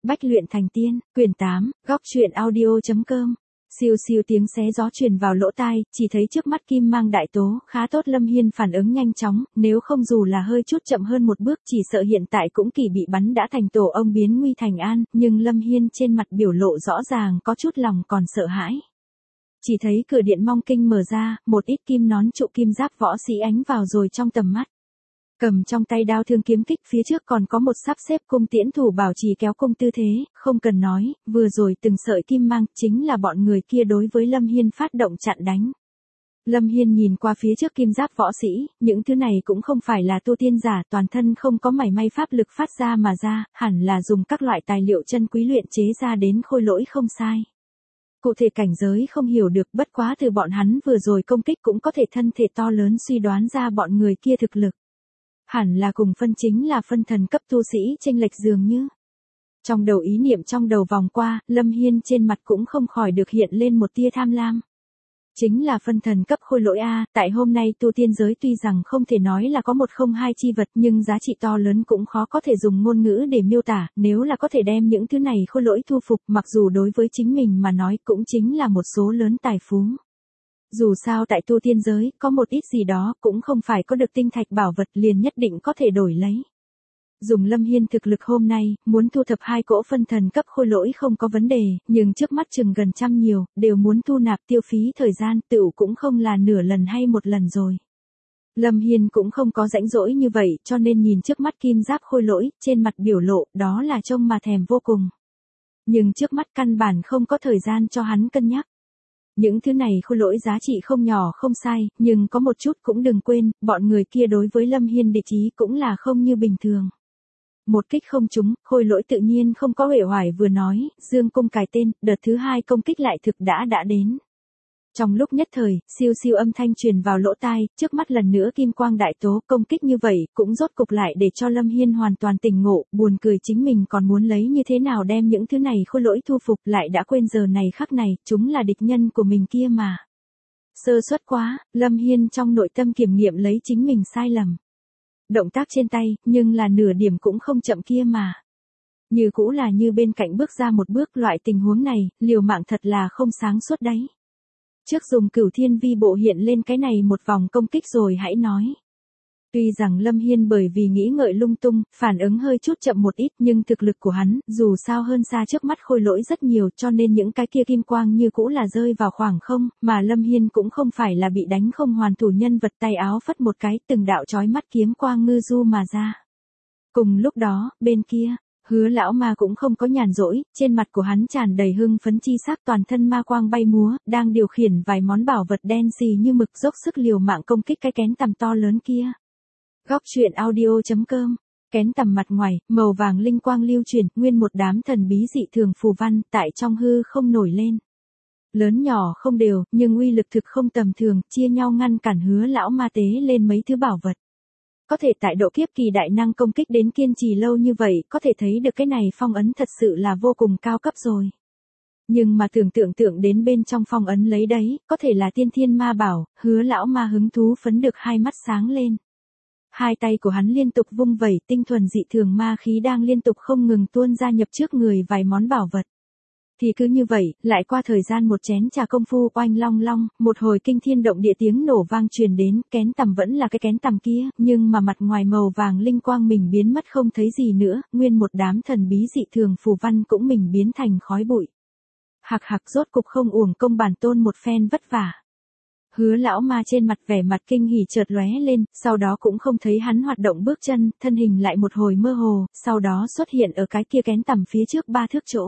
Bách luyện thành tiên, quyển 8, góc truyện audio.com. Siêu siêu tiếng xé gió truyền vào lỗ tai, chỉ thấy trước mắt kim mang đại tố, khá tốt. Lâm Hiên phản ứng nhanh chóng, nếu không dù là hơi chút chậm hơn một bước chỉ sợ hiện tại cũng kỳ bị bắn đã thành tổ ông biến nguy thành an, nhưng Lâm Hiên trên mặt biểu lộ rõ ràng có chút lòng còn sợ hãi. Chỉ thấy cửa điện Mong Kinh mở ra, một ít kim nón trụ kim giáp võ sĩ ánh vào rồi trong tầm mắt. Cầm trong tay đao thương kiếm kích, phía trước còn có một sắp xếp cung tiễn thủ bảo trì kéo cung tư thế, không cần nói, vừa rồi từng sợi kim mang chính là bọn người kia đối với Lâm Hiên phát động chặn đánh. Lâm Hiên nhìn qua phía trước kim giáp võ sĩ, những thứ này cũng không phải là tu tiên giả, toàn thân không có mảy may pháp lực phát ra mà ra, hẳn là dùng các loại tài liệu chân quý luyện chế ra đến khôi lỗi không sai. Cụ thể cảnh giới không hiểu được, bất quá từ bọn hắn vừa rồi công kích cũng có thể thân thể to lớn suy đoán ra bọn người kia thực lực. Hẳn là cùng phân chính là phân thần cấp tu sĩ chênh lệch dường như. Trong đầu ý niệm trong đầu vòng qua, Lâm Hiên trên mặt cũng không khỏi được hiện lên một tia tham lam. Chính là phân thần cấp khôi lỗi A, tại hôm nay tu tiên giới tuy rằng không thể nói là có một không hai chi vật nhưng giá trị to lớn cũng khó có thể dùng ngôn ngữ để miêu tả, nếu là có thể đem những thứ này khôi lỗi thu phục mặc dù đối với chính mình mà nói cũng chính là một số lớn tài phú. Dù sao tại tu tiên giới, có một ít gì đó cũng không phải có được tinh thạch bảo vật liền nhất định có thể đổi lấy. Dùng Lâm Hiên thực lực hôm nay, muốn thu thập 2 cỗ phân thần cấp khôi lỗi không có vấn đề, nhưng trước mắt chừng gần trăm nhiều, đều muốn thu nạp tiêu phí thời gian, tựu cũng không là nửa lần hay một lần rồi. Lâm Hiên cũng không có rãnh rỗi như vậy, cho nên nhìn trước mắt kim giáp khôi lỗi, trên mặt biểu lộ, đó là trông mà thèm vô cùng. Nhưng trước mắt căn bản không có thời gian cho hắn cân nhắc. Những thứ này khôi lỗi giá trị không nhỏ không sai, nhưng có một chút cũng đừng quên, bọn người kia đối với Lâm Hiên địch ý cũng là không như bình thường. Một kích không trúng, khôi lỗi tự nhiên không có uể oải vừa nói, dương cung cài tên, đợt thứ 2 công kích lại thực đã đến. Trong lúc nhất thời, siêu siêu âm thanh truyền vào lỗ tai, trước mắt lần nữa kim quang đại tố, công kích như vậy, cũng rốt cục lại để cho Lâm Hiên hoàn toàn tỉnh ngộ, buồn cười chính mình còn muốn lấy như thế nào đem những thứ này khôi lỗi thu phục, lại đã quên giờ này khắc này, chúng là địch nhân của mình kia mà. Sơ suất quá, Lâm Hiên trong nội tâm kiểm nghiệm lấy chính mình sai lầm. Động tác trên tay, nhưng là nửa điểm cũng không chậm kia mà. Như cũ là như bên cạnh bước ra một bước, loại tình huống này, liều mạng thật là không sáng suốt đấy. Trước dùng Cửu Thiên Vi bộ hiện lên cái này một vòng công kích rồi hãy nói. Tuy rằng Lâm Hiên bởi vì nghĩ ngợi lung tung, phản ứng hơi chút chậm một ít nhưng thực lực của hắn, dù sao hơn xa trước mắt khôi lỗi rất nhiều cho nên những cái kia kim quang như cũ là rơi vào khoảng không, mà Lâm Hiên cũng không phải là bị đánh không hoàn thủ nhân vật, tay áo phất một cái, từng đạo chói mắt kiếm quang ngư du mà ra. Cùng lúc đó, bên kia, Hứa lão ma cũng không có nhàn rỗi, trên mặt của hắn tràn đầy hưng phấn chi sắc, toàn thân ma quang bay múa, đang điều khiển vài món bảo vật đen xì như mực, dốc sức liều mạng công kích cái kén tằm to lớn kia. Góc truyện audio.com. Kén tằm mặt ngoài, màu vàng linh quang lưu chuyển, nguyên một đám thần bí dị thường phù văn, tại trong hư không nổi lên. Lớn nhỏ không đều, nhưng uy lực thực không tầm thường, chia nhau ngăn cản Hứa lão ma tế lên mấy thứ bảo vật. Có thể tại độ kiếp kỳ đại năng công kích đến kiên trì lâu như vậy, có thể thấy được cái này phong ấn thật sự là vô cùng cao cấp rồi. Nhưng mà tưởng tượng đến bên trong phong ấn lấy đấy, có thể là tiên thiên ma bảo, Hứa lão ma hứng thú phấn được hai mắt sáng lên. Hai tay của hắn liên tục vung vẩy, tinh thuần dị thường ma khí đang liên tục không ngừng tuôn ra nhập trước người vài món bảo vật. Thì cứ như vậy, lại qua thời gian một chén trà công phu, oanh long long, một hồi kinh thiên động địa tiếng nổ vang truyền đến, kén tằm vẫn là cái kén tằm kia, nhưng mà mặt ngoài màu vàng linh quang mình biến mất không thấy gì nữa, nguyên một đám thần bí dị thường phù văn cũng mình biến thành khói bụi. Hạc hạc, rốt cục không uổng công bản tôn một phen vất vả. Hứa lão ma trên mặt vẻ mặt kinh hỉ chợt lóe lên, sau đó cũng không thấy hắn hoạt động bước chân, thân hình lại một hồi mơ hồ, sau đó xuất hiện ở cái kia kén tằm phía trước 3 thước chỗ.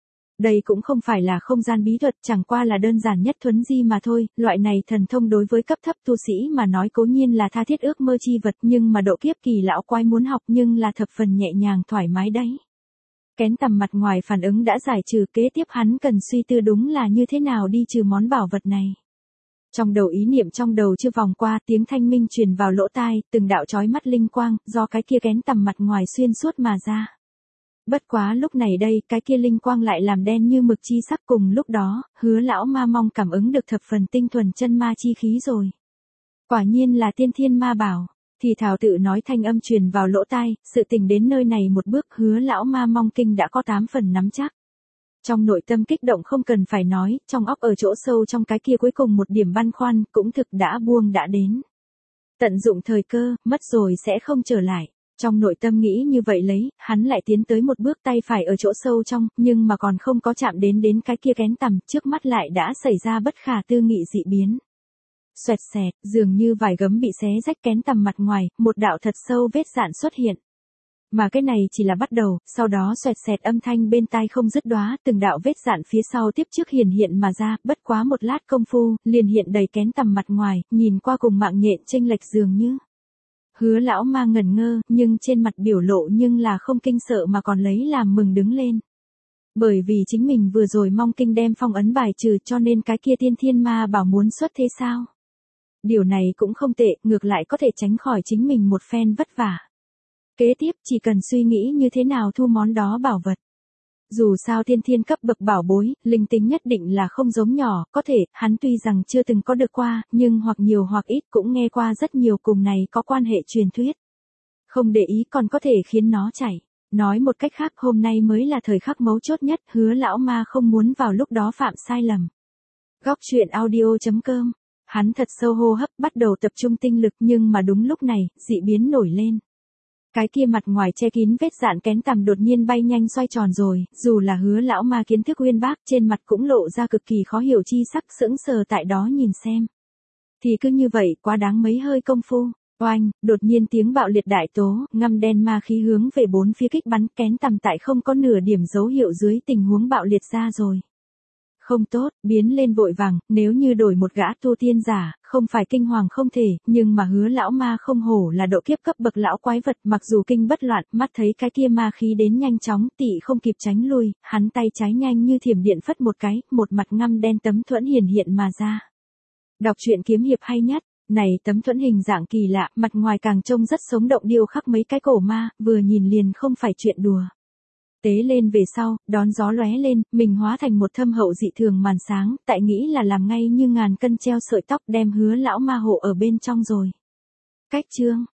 Đây cũng không phải là không gian bí thuật, chẳng qua là đơn giản nhất thuấn di mà thôi, loại này thần thông đối với cấp thấp tu sĩ mà nói cố nhiên là tha thiết ước mơ chi vật, nhưng mà độ kiếp kỳ lão quái muốn học nhưng là thập phần nhẹ nhàng thoải mái đấy. Kén tằm mặt ngoài phản ứng đã giải trừ, kế tiếp hắn cần suy tư đúng là như thế nào đi trừ món bảo vật này. Trong đầu ý niệm trong đầu chưa vòng qua, tiếng thanh minh truyền vào lỗ tai, từng đạo chói mắt linh quang, do cái kia kén tằm mặt ngoài xuyên suốt mà ra. Bất quá lúc này đây, cái kia linh quang lại làm đen như mực chi sắc, cùng lúc đó, Hứa lão ma mong cảm ứng được thập phần tinh thuần chân ma chi khí rồi. Quả nhiên là tiên thiên ma bảo. Thì thào tự nói thanh âm truyền vào lỗ tai, sự tình đến nơi này một bước Hứa lão ma mong kinh đã có 8 phần nắm chắc. Trong nội tâm kích động không cần phải nói, trong óc ở chỗ sâu trong cái kia cuối cùng một điểm băn khoăn, cũng thực đã buông đã đến. Tận dụng thời cơ, mất rồi sẽ không trở lại. Trong nội tâm nghĩ như vậy lấy, hắn lại tiến tới một bước tay phải ở chỗ sâu trong, nhưng mà còn không có chạm đến cái kia kén tằm, trước mắt lại đã xảy ra bất khả tư nghị dị biến. Xoẹt xẹt, dường như vài gấm bị xé rách kén tằm mặt ngoài, một đạo thật sâu vết rạn xuất hiện. Mà cái này chỉ là bắt đầu, sau đó xoẹt xẹt âm thanh bên tai không dứt đóa, từng đạo vết rạn phía sau tiếp trước hiện mà ra, bất quá một lát công phu, liền hiện đầy kén tằm mặt ngoài, nhìn qua cùng mạng nhện chênh lệch dường như. Hứa lão ma ngẩn ngơ, nhưng trên mặt biểu lộ nhưng là không kinh sợ mà còn lấy làm mừng đứng lên. Bởi vì chính mình vừa rồi mong kinh đem phong ấn bài trừ cho nên cái kia tiên thiên ma bảo muốn xuất thế sao. Điều này cũng không tệ, ngược lại có thể tránh khỏi chính mình một phen vất vả. Kế tiếp chỉ cần suy nghĩ như thế nào thu món đó bảo vật. Dù sao thiên cấp bậc bảo bối, linh tính nhất định là không giống nhỏ, có thể, hắn tuy rằng chưa từng có được qua, nhưng hoặc nhiều hoặc ít cũng nghe qua rất nhiều cùng này có quan hệ truyền thuyết. Không để ý còn có thể khiến nó chảy. Nói một cách khác hôm nay mới là thời khắc mấu chốt nhất, Hứa lão ma không muốn vào lúc đó phạm sai lầm. Góc truyện audio.com. Hắn thật sâu hô hấp bắt đầu tập trung tinh lực nhưng mà đúng lúc này, dị biến nổi lên. Cái kia mặt ngoài che kín vết rạn kén tằm đột nhiên bay nhanh xoay tròn rồi, dù là Hứa lão ma kiến thức uyên bác trên mặt cũng lộ ra cực kỳ khó hiểu chi sắc sững sờ tại đó nhìn xem. Thì cứ như vậy quá đáng mấy hơi công phu, oanh, đột nhiên tiếng bạo liệt đại tố, ngăm đen ma khí hướng về bốn phía kích bắn kén tằm tại không có nửa điểm dấu hiệu dưới tình huống bạo liệt ra rồi. Không tốt, biến lên vội vàng, nếu như đổi một gã tu tiên giả, không phải kinh hoàng không thể, nhưng mà Hứa lão ma không hổ là độ kiếp cấp bậc lão quái vật, mặc dù kinh bất loạn, mắt thấy cái kia ma khí đến nhanh chóng, tị không kịp tránh lui, hắn tay trái nhanh như thiểm điện phất một cái, một mặt ngăm đen tấm thuẫn hiện mà ra. Đọc truyện kiếm hiệp hay nhất, này tấm thuẫn hình dạng kỳ lạ, mặt ngoài càng trông rất sống động điêu khắc mấy cái cổ ma, vừa nhìn liền không phải chuyện đùa. Tế lên về sau, đón gió lóe lên, mình hóa thành một thâm hậu dị thường màn sáng, tại nghĩ là làm ngay như ngàn cân treo sợi tóc đem Hứa lão ma hộ ở bên trong rồi. Cách chương